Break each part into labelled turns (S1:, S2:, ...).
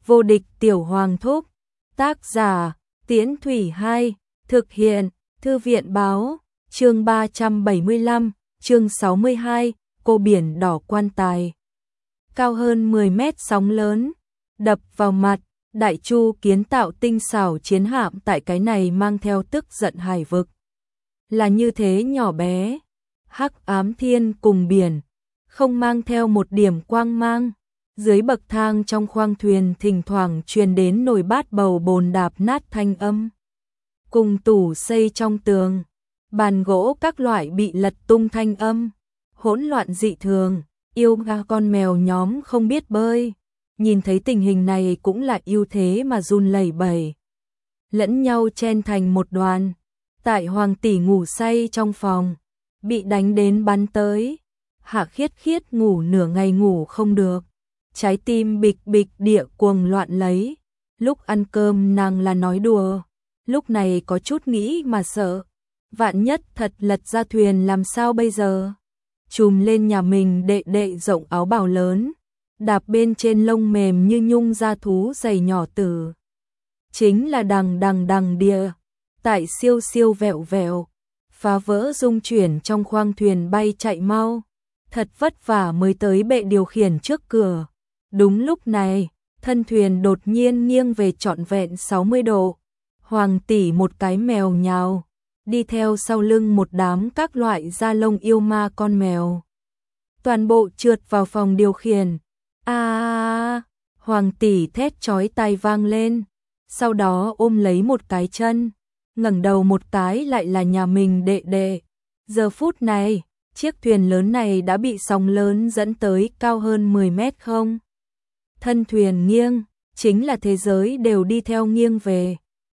S1: Vô địch tiểu hoàng thúc. Tác giả, Tiễn Thủy 2, thực hiện, Thư viện báo, chương 375, chương 62, cô biển đỏ quan tài. Cao hơn 10 mét sóng lớn, đập vào mặt, Đại Chu kiến tạo tinh xảo chiến hạm tại cái này mang theo tức giận hải vực. Là như thế nhỏ bé, hắc ám thiên cùng biển, không mang theo một điểm quang mang. Dưới bậc thang trong khoang thuyền thỉnh thoảng truyền đến nồi bát bầu bồn đạp nát thanh âm. Cùng tủ xây trong tường, bàn gỗ các loại bị lật tung thanh âm, hỗn loạn dị thường, yêu ga con mèo nhóm không biết bơi. Nhìn thấy tình hình này cũng là ưu thế mà run lẩy bẩy. Lẫn nhau chen thành một đoàn, tại hoàng tỷ ngủ say trong phòng, bị đánh đến bắn tới. Hạ Khiết Khiết ngủ nửa ngày ngủ không được. Trái tim bịch bịch địa cuồng loạn lấy. Lúc ăn cơm nàng là nói đùa, lúc này có chút nghĩ mà sợ. Vạn nhất thật lật ra thuyền làm sao bây giờ? Chùm lên nhà mình đệ đệ rộng áo bào lớn, đạp bên trên lông mềm như nhung da thú dày nhỏ tử. Chính là đằng đằng đằng địa, tại siêu siêu vẹo vẹo, phá vỡ rung chuyển trong khoang thuyền bay chạy mau. Thật vất vả mới tới bệ điều khiển trước cửa. Đúng lúc này, thân thuyền đột nhiên nghiêng về trọn vẹn 60 độ. Hoàng tỷ một cái mèo nhào, đi theo sau lưng một đám các loại da lông yêu ma con mèo. Toàn bộ trượt vào phòng điều khiển. Hoàng tỷ thét chói tai vang lên, sau đó ôm lấy một cái chân, ngẩng đầu một cái lại là nhà mình đệ đệ. Giờ phút này, chiếc thuyền lớn này đã bị sóng lớn dẫn tới cao hơn 10 mét không? Thân thuyền nghiêng, chính là thế giới đều đi theo nghiêng về.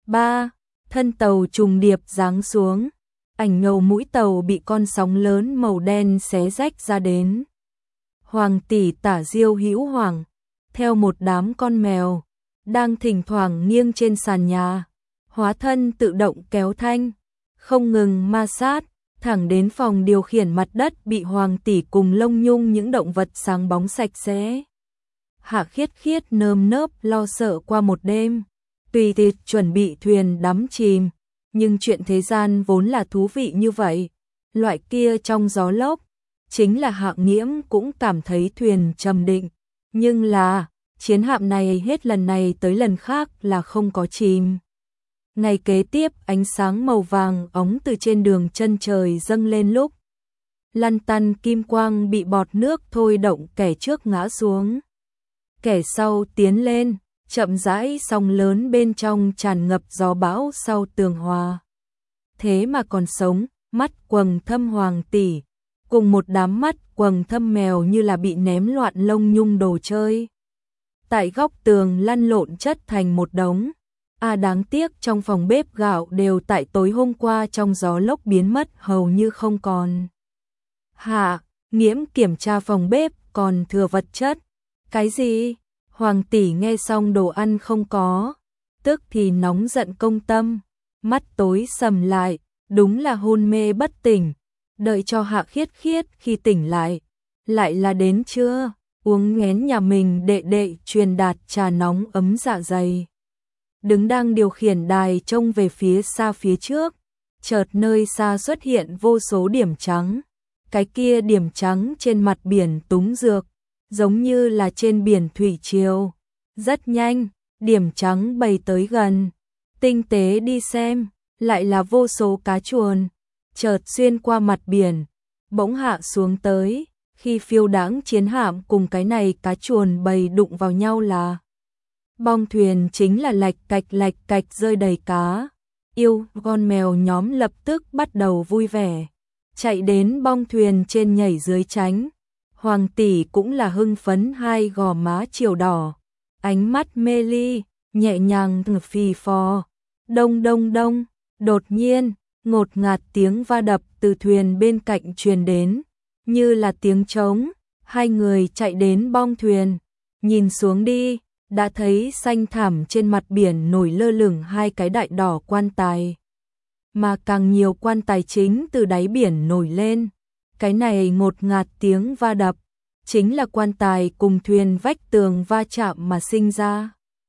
S1: Thân tàu trùng điệp giáng xuống, ảnh ngầu mũi tàu bị con sóng lớn màu đen xé rách ra đến. Hoàng tỷ tả diêu hữu hoàng, theo một đám con mèo, đang thỉnh thoảng nghiêng trên sàn nhà, hóa thân tự động kéo thanh, không ngừng ma sát, thẳng đến phòng điều khiển mặt đất bị Hoàng tỷ cùng lông nhung những động vật sáng bóng sạch sẽ. Hạ Khiết Khiết nơm nớp lo sợ qua một đêm, tùy tiệc chuẩn bị thuyền đắm chìm, nhưng chuyện thế gian vốn là thú vị như vậy, loại kia trong gió lốc, chính là Hạng Nghiễm cũng cảm thấy thuyền trầm định, nhưng là chiến hạm này hết lần này tới lần khác là không có chìm. Ngày kế tiếp ánh sáng màu vàng óng từ trên đường chân trời dâng lên lúc lăn tăn kim quang bị bọt nước thôi động, kẻ trước ngã xuống, kẻ sau tiến lên, chậm rãi sóng lớn bên trong tràn ngập gió bão sau tường hòa. Thế mà còn sống, mắt quầng thâm Hoàng tỷ, cùng một đám mắt quầng thâm mèo như là bị ném loạn lông nhung đồ chơi. Tại góc tường lăn lộn chất thành một đống. Đáng tiếc trong phòng bếp gạo đều tại tối hôm qua trong gió lốc biến mất hầu như không còn. Hạ Nghiễm kiểm tra phòng bếp còn thừa vật chất. Cái gì? Hoàng tỷ nghe xong đồ ăn không có, tức thì nóng giận công tâm, mắt tối sầm lại, đúng là hôn mê bất tỉnh. Đợi cho Hạ Khiết Khiết khi tỉnh lại là đến trưa, uống nghén nhà mình đệ đệ truyền đạt trà nóng ấm dạ dày. Đứng đang điều khiển đài trông về phía xa phía trước, chợt nơi xa xuất hiện vô số điểm trắng. Cái kia điểm trắng trên mặt biển túng dược, giống như là trên biển thủy triều. Rất nhanh, điểm trắng bay tới gần. Tinh tế đi xem, lại là vô số cá chuồn, chợt xuyên qua mặt biển, bỗng hạ xuống tới. Khi phiêu đãng chiến hạm cùng cái này cá chuồn bầy đụng vào nhau là bong thuyền chính là lạch cạch rơi đầy cá. Yêu con mèo nhóm lập tức bắt đầu vui vẻ, chạy đến bong thuyền trên nhảy dưới tránh. Hoàng tỷ cũng là hưng phấn, hai gò má chiều đỏ, ánh mắt mê ly, nhẹ nhàng phì phò. Đông đông đông, đột nhiên, ngột ngạt tiếng va đập từ thuyền bên cạnh truyền đến, như là tiếng trống. Hai người chạy đến bong thuyền, nhìn xuống đi, đã thấy xanh thẳm trên mặt biển nổi lơ lửng hai cái đại đỏ quan tài. Mà càng nhiều quan tài chính từ đáy biển nổi lên. Cái này ngột ngạt tiếng va đập, chính là quan tài cùng thuyền vách tường va chạm mà sinh ra.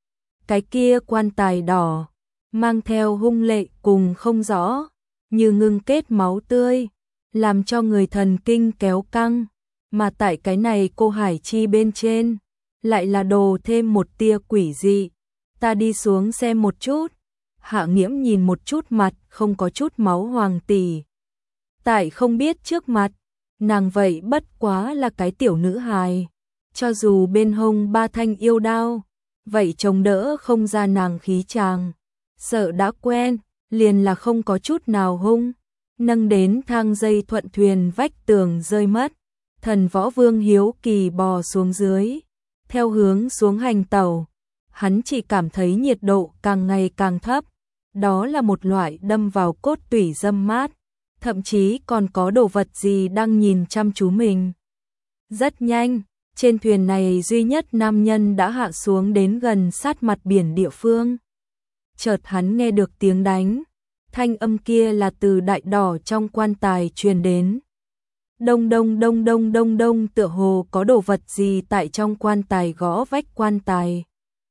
S1: Cái kia quan tài đỏ, mang theo hung lệ cùng không rõ, như ngưng kết máu tươi, làm cho người thần kinh kéo căng, mà tại cái này cô hải chi bên trên, lại là đồ thêm một tia quỷ dị. Ta đi xuống xem một chút. Hạ Nghiễm nhìn một chút mặt không có chút máu Hoàng tỷ. Tại không biết trước mặt, nàng vậy bất quá là cái tiểu nữ hài, cho dù bên hông 3 thanh yêu đao, vậy chống đỡ không ra nàng khí chàng. Sợ đã quen, liền là không có chút nào hung, nâng đến thang dây thuận thuyền vách tường rơi mất. Thần Võ Vương hiếu kỳ bò xuống dưới, theo hướng xuống hành tàu, hắn chỉ cảm thấy nhiệt độ càng ngày càng thấp, đó là một loại đâm vào cốt tủy dâm mát, thậm chí còn có đồ vật gì đang nhìn chăm chú mình. Rất nhanh, trên thuyền này duy nhất nam nhân đã hạ xuống đến gần sát mặt biển địa phương. Chợt hắn nghe được tiếng đánh, thanh âm kia là từ đại đỏ trong quan tài truyền đến. Đông đông đông đông đông đông, tựa hồ có đồ vật gì tại trong quan tài gõ vách quan tài.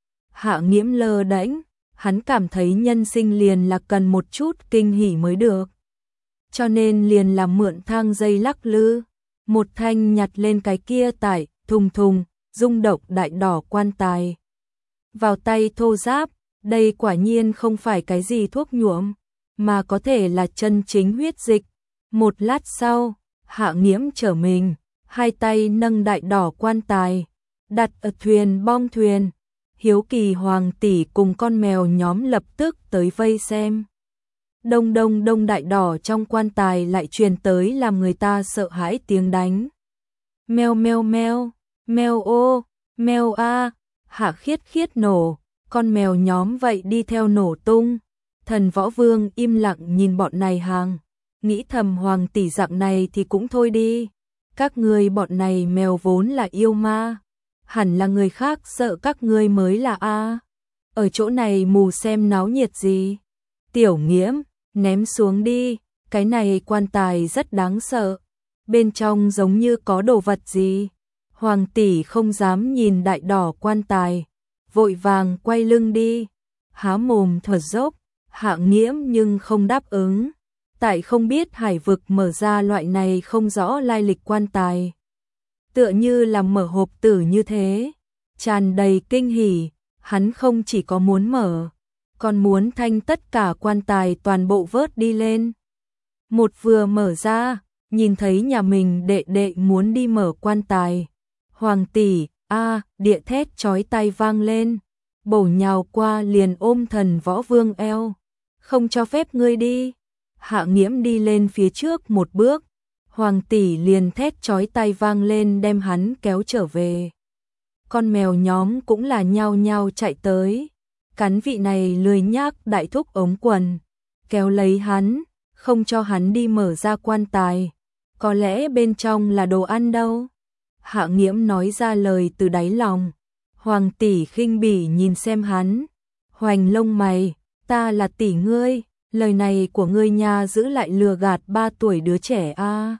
S1: Hạ Nghiễm lơ đễnh, hắn cảm thấy nhân sinh liền là cần một chút kinh hỉ mới được. Cho nên liền là mượn thang dây lắc lư, một thanh nhặt lên cái kia tải, thùng thùng, rung động đại đỏ quan tài. Vào tay thô ráp, đây quả nhiên không phải cái gì thuốc nhuộm, mà có thể là chân chính huyết dịch. Một lát sau, Hạ Nghiễm trở mình, hai tay nâng đại đỏ quan tài, đặt ở thuyền bong thuyền. Hiếu kỳ Hoàng tỷ cùng con mèo nhóm lập tức tới vây xem. Đông đông đông, đại đỏ trong quan tài lại truyền tới làm người ta sợ hãi tiếng đánh. Meo meo meo, meo ô, meo a, Hạ khiết khiết nổ, con mèo nhóm vậy đi theo nổ tung. Thần Võ Vương im lặng nhìn bọn này hàng, nghĩ thầm Hoàng tỷ dạng này thì cũng thôi đi. Các ngươi bọn này mèo vốn là yêu ma, hẳn là người khác sợ các ngươi mới là a. Ở chỗ này mù xem náo nhiệt gì. Tiểu Nghiễm, ném xuống đi, cái này quan tài rất đáng sợ, bên trong giống như có đồ vật gì. Hoàng tỷ không dám nhìn đại đỏ quan tài, vội vàng quay lưng đi, há mồm thở dốc. Hạ Nghiễm nhưng không đáp ứng, tại không biết hải vực mở ra loại này không rõ lai lịch quan tài, tựa như là mở hộp tử như thế, tràn đầy kinh hỉ. Hắn không chỉ có muốn mở, còn muốn thanh tất cả quan tài toàn bộ vớt đi lên. Một vừa mở ra, nhìn thấy nhà mình đệ đệ muốn đi mở quan tài. Hoàng tỷ, a, địa thét chói tai vang lên, bổ nhào qua liền ôm Thần Võ Vương eo. Không cho phép ngươi đi. Hạ Nghiễm đi lên phía trước một bước, Hoàng tỷ liền thét chói tai vang lên đem hắn kéo trở về. Con mèo nhóm cũng là nhao nhao chạy tới, cắn vị này lười nhác đại thúc ống quần, kéo lấy hắn, không cho hắn đi mở ra quan tài. Có lẽ bên trong là đồ ăn đâu. Hạ Nghiễm nói ra lời từ đáy lòng. Hoàng tỷ khinh bỉ nhìn xem hắn, hoành lông mày, ta là tỷ ngươi, lời này của ngươi nha giữ lại lừa gạt 3 tuổi đứa trẻ a.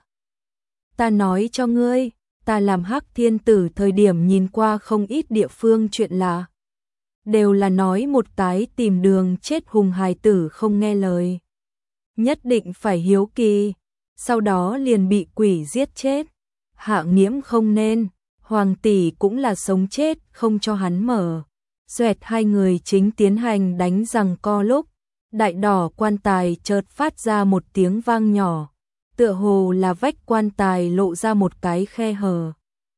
S1: Ta nói cho ngươi, ta làm Hắc Thiên Tử thời điểm nhìn qua không ít địa phương chuyện lạ, đều là nói một cái tìm đường chết hùng hài tử không nghe lời, nhất định phải hiếu kỳ, sau đó liền bị quỷ giết chết. Hạ Nghiễm không nên, Hoàng tỷ cũng là sống chết không cho hắn mở. Xoẹt, hai người chính tiến hành đánh giằng co lúc, đại đỏ quan tài chợt phát ra một tiếng vang nhỏ, tựa hồ là vách quan tài lộ ra một cái khe hở.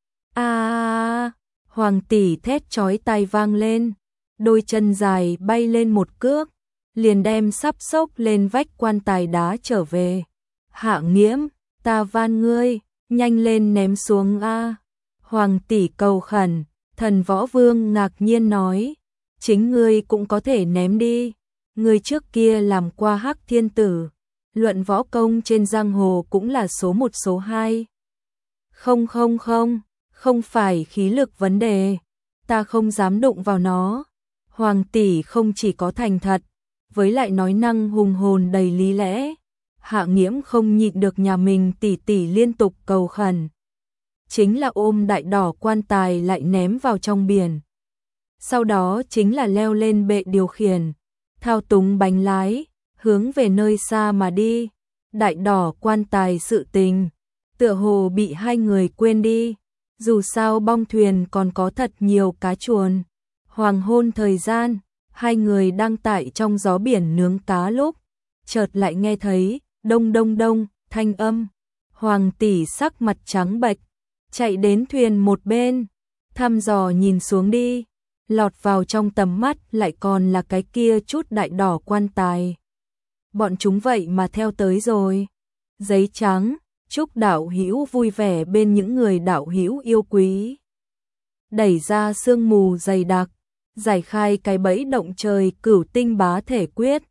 S1: A! Hoàng tỷ thét chói tai vang lên, đôi chân dài bay lên một cước, liền đem sắp xốc lên vách quan tài đá trở về. Hạ Nghiễm, ta van ngươi, nhanh lên ném xuống a. Hoàng tỷ cầu khẩn. Thần Võ Vương ngạc nhiên nói, chính ngươi cũng có thể ném đi, ngươi trước kia làm qua Hắc Thiên Tử, luận võ công trên giang hồ cũng là số 1 số 2. Không, không phải khí lực vấn đề, ta không dám đụng vào nó. Hoàng tỷ không chỉ có thành thật, với lại nói năng hùng hồn đầy lý lẽ. Hạ Nghiễm không nhịn được nhà mình tỷ tỷ liên tục cầu khẩn, chính là ôm đại đỏ quan tài lại ném vào trong biển. sau đó chính là leo lên bệ điều khiển, thao túng bánh lái, hướng về nơi xa mà đi. Đại đỏ quan tài sự tình, tựa hồ bị hai người quên đi, dù sao bong thuyền còn có thật nhiều cá chuồn. Hoàng hôn thời gian, hai người đang tại trong gió biển nướng cá lúc, chợt lại nghe thấy đông đông đông thanh âm. Hoàng tỷ sắc mặt trắng bệch, chạy đến thuyền một bên, thăm dò nhìn xuống đi, lọt vào trong tầm mắt lại còn là cái kia chút đại đỏ quan tài. Bọn chúng vậy mà theo tới rồi. Giấy trắng, chúc đạo hữu vui vẻ bên những người đạo hữu yêu quý. Đẩy ra sương mù dày đặc, giải khai cái bẫy động trời cửu tinh bá thể quyết.